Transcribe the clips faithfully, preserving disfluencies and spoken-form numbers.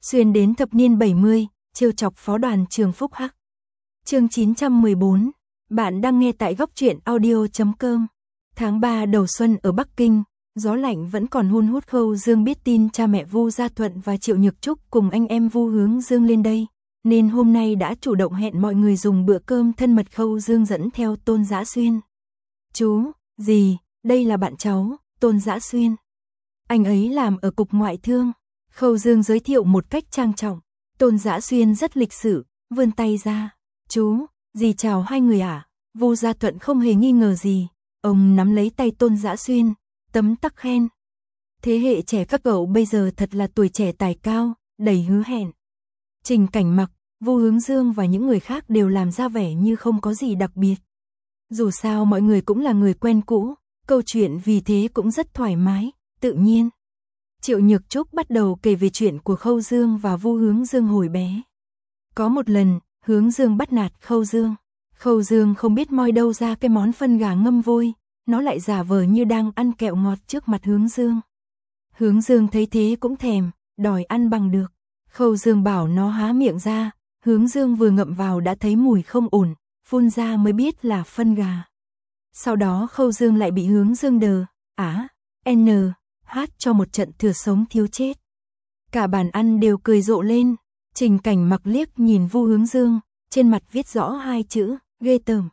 Xuyên đến thập niên bảy mươi, trêu chọc phó đoàn trường Phúc Hắc. Chương chín trăm mười bốn. Bạn đang nghe tại góc truyện audio chấm com. Tháng ba đầu xuân ở Bắc Kinh, gió lạnh vẫn còn hun hút. Khâu Dương biết tin cha mẹ Vu Gia Thuận và Triệu Nhược Trúc cùng anh em Vu Hướng Dương lên đây, nên hôm nay đã chủ động hẹn mọi người dùng bữa cơm thân mật. Khâu Dương dẫn theo Tôn Dã Xuyên. Chú, dì, đây là bạn cháu, Tôn Dã Xuyên. Anh ấy làm ở cục ngoại thương. Khâu Dương giới thiệu một cách trang trọng. Tôn Dã Xuyên rất lịch sự, vươn tay ra. Chú, dì chào hai người ạ. À? Vu Gia Thuận không hề nghi ngờ gì. Ông nắm lấy tay Tôn Dã Xuyên, tấm tắc khen. Thế hệ trẻ các cậu bây giờ thật là tuổi trẻ tài cao, đầy hứa hẹn. Trình Cảnh Mặc, Vu Hướng Dương và những người khác đều làm ra vẻ như không có gì đặc biệt. Dù sao mọi người cũng là người quen cũ, câu chuyện vì thế cũng rất thoải mái, tự nhiên. Triệu Nhược Trúc bắt đầu kể về chuyện của Khâu Dương và Vu Hướng Dương hồi bé. Có một lần, Hướng Dương bắt nạt Khâu Dương. Khâu Dương không biết moi đâu ra cái món phân gà ngâm vôi, nó lại giả vờ như đang ăn kẹo ngọt trước mặt Hướng Dương. Hướng Dương thấy thế cũng thèm, đòi ăn bằng được. Khâu Dương bảo nó há miệng ra, Hướng Dương vừa ngậm vào đã thấy mùi không ổn, phun ra mới biết là phân gà. Sau đó Khâu Dương lại bị Hướng Dương đờ, á, n, hát cho một trận thừa sống thiếu chết. Cả bàn ăn đều cười rộ lên. Trình Cảnh Mặc liếc nhìn Vu Hướng Dương, trên mặt viết rõ hai chữ, ghê tởm.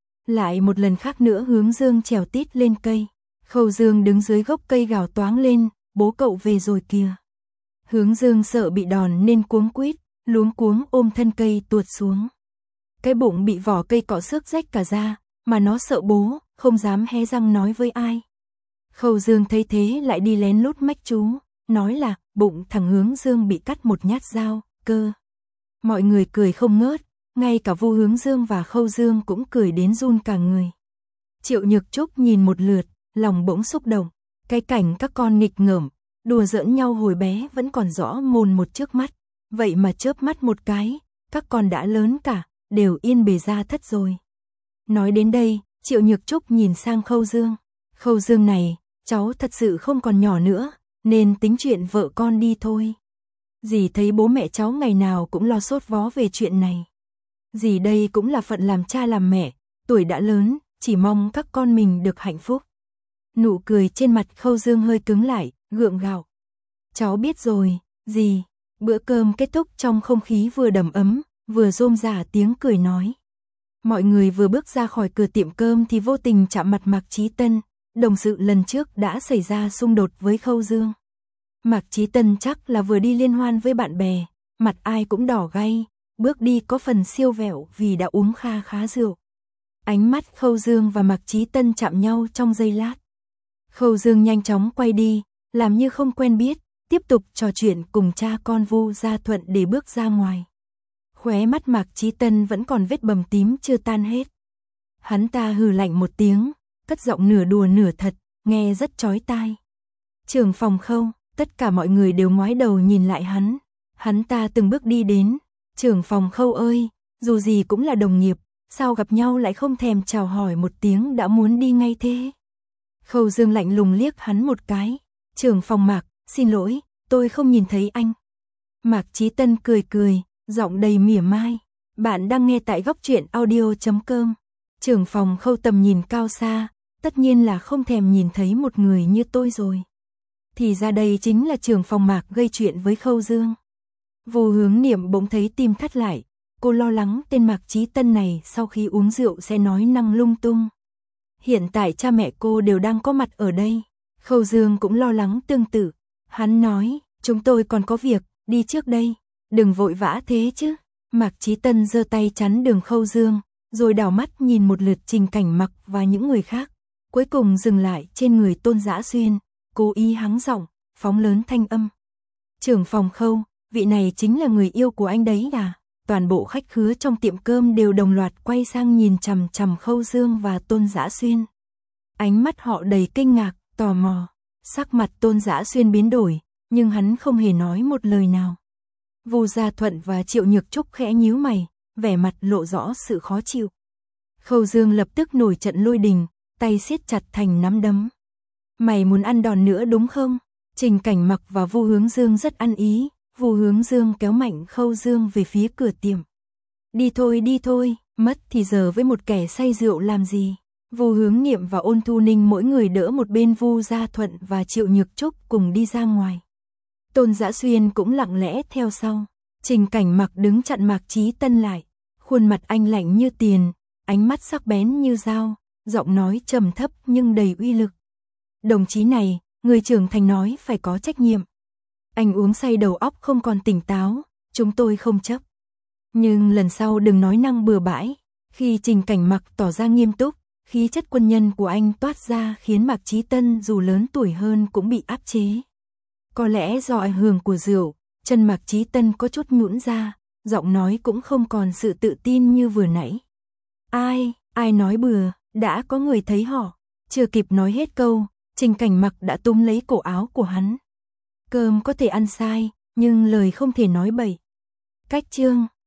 Lại một lần khác nữa Hướng Dương trèo tít lên cây. Khâu Dương đứng dưới gốc cây gào toáng lên, bố cậu về rồi kìa. Hướng Dương sợ bị đòn nên cuống quýt, luống cuống ôm thân cây tuột xuống. Cái bụng bị vỏ cây cọ xước rách cả ra, mà nó sợ bố, không dám hé răng nói với ai. Khâu Dương thấy thế lại đi lén lút mách chú, nói là bụng thằng Hướng Dương bị cắt một nhát dao, cơ. Mọi người cười không ngớt, ngay cả Vu Hướng Dương và Khâu Dương cũng cười đến run cả người. Triệu Nhược Trúc nhìn một lượt, lòng bỗng xúc động, cái cảnh các con nghịch ngợm, đùa giỡn nhau hồi bé vẫn còn rõ mồn một trước mắt, vậy mà chớp mắt một cái, các con đã lớn cả, đều yên bề ra thất rồi. Nói đến đây, Triệu Nhược Trúc nhìn sang Khâu Dương. Khâu Dương này, cháu thật sự không còn nhỏ nữa, nên tính chuyện vợ con đi thôi. Dì thấy bố mẹ cháu ngày nào cũng lo sốt vó về chuyện này. Dì đây cũng là phận làm cha làm mẹ, tuổi đã lớn, chỉ mong các con mình được hạnh phúc. Nụ cười trên mặt Khâu Dương hơi cứng lại, gượng gạo. Cháu biết rồi, dì. Bữa cơm kết thúc trong không khí vừa đầm ấm, vừa rôm rả tiếng cười nói. Mọi người vừa bước ra khỏi cửa tiệm cơm thì vô tình chạm mặt Mạc Chí Tân, đồng sự lần trước đã xảy ra xung đột với Khâu Dương. Mạc Chí Tân chắc là vừa đi liên hoan với bạn bè, mặt ai cũng đỏ gay, bước đi có phần siêu vẹo vì đã uống kha khá rượu. Ánh mắt Khâu Dương và Mạc Chí Tân chạm nhau trong giây lát. Khâu Dương nhanh chóng quay đi, làm như không quen biết, tiếp tục trò chuyện cùng cha con Vu Gia Thuận để bước ra ngoài. Khóe mắt Mạc Chí Tân vẫn còn vết bầm tím chưa tan hết. Hắn ta hừ lạnh một tiếng, cất giọng nửa đùa nửa thật, nghe rất chói tai. Trưởng phòng Khâu, tất cả mọi người đều ngoái đầu nhìn lại hắn. Hắn ta từng bước đi đến. Trưởng phòng Khâu ơi, dù gì cũng là đồng nghiệp, sao gặp nhau lại không thèm chào hỏi một tiếng đã muốn đi ngay thế? Khâu Dương lạnh lùng liếc hắn một cái. Trưởng phòng Mạc, xin lỗi, tôi không nhìn thấy anh. Mạc Chí Tân cười cười, giọng đầy mỉa mai. Bạn đang nghe tại góc truyện audio chấm com. Trưởng phòng Khâu tầm nhìn cao xa, tất nhiên là không thèm nhìn thấy một người như tôi rồi. Thì ra đây chính là trưởng phòng Mạc gây chuyện với Khâu Dương. Vu Hướng Niệm bỗng thấy tim thắt lại, cô lo lắng tên Mạc Chí Tân này sau khi uống rượu sẽ nói năng lung tung. Hiện tại cha mẹ cô đều đang có mặt ở đây. Khâu Dương cũng lo lắng tương tự. Hắn nói, chúng tôi còn có việc, đi trước đây. Đừng vội vã thế chứ. Mạc Chí Tân giơ tay chắn đường Khâu Dương, rồi đảo mắt nhìn một lượt Trình Cảnh Mặc và những người khác. Cuối cùng dừng lại trên người Tôn Dã Xuyên, cố ý hắng giọng, phóng lớn thanh âm. Trưởng phòng Khâu, vị này chính là người yêu của anh đấy à? Toàn bộ khách khứa trong tiệm cơm đều đồng loạt quay sang nhìn chằm chằm Khâu Dương và Tôn Dã Xuyên. Ánh mắt họ đầy kinh ngạc, tò mò. Sắc mặt Tôn Dã Xuyên biến đổi, nhưng hắn không hề nói một lời nào. Vu Gia Thuận và Triệu Nhược Trúc khẽ nhíu mày, vẻ mặt lộ rõ sự khó chịu. Khâu Dương lập tức nổi trận lôi đình, tay siết chặt thành nắm đấm. Mày muốn ăn đòn nữa đúng không? Trình Cảnh Mặc và Vu Hướng Dương rất ăn ý, Vu Hướng Dương kéo mạnh Khâu Dương về phía cửa tiệm. Đi thôi đi thôi, mất thì giờ với một kẻ say rượu làm gì. Vu Hướng Nghiệm và Ôn Thu Ninh mỗi người đỡ một bên Vu Gia Thuận và Triệu Nhược Trúc cùng đi ra ngoài. Tôn Dã Xuyên cũng lặng lẽ theo sau. Trình Cảnh Mặc đứng chặn Mạc Chí Tân lại, khuôn mặt anh lạnh như tiền, ánh mắt sắc bén như dao, giọng nói trầm thấp nhưng đầy uy lực. Đồng chí này, người trưởng thành nói phải có trách nhiệm. Anh uống say đầu óc không còn tỉnh táo, chúng tôi không chấp. Nhưng lần sau đừng nói năng bừa bãi. Khi Trình Cảnh Mặc tỏ ra nghiêm túc, khí chất quân nhân của anh toát ra khiến Mạc Chí Tân dù lớn tuổi hơn cũng bị áp chế. Có lẽ do ảnh hưởng của rượu, chân Mạc Chí Tân có chút nhũn ra, giọng nói cũng không còn sự tự tin như vừa nãy. Ai, ai nói bừa, đã có người thấy họ. Chưa kịp nói hết câu, Trình Cảnh Mặc đã túm lấy cổ áo của hắn. Cơm có thể ăn sai, nhưng lời không thể nói bậy. Cách chương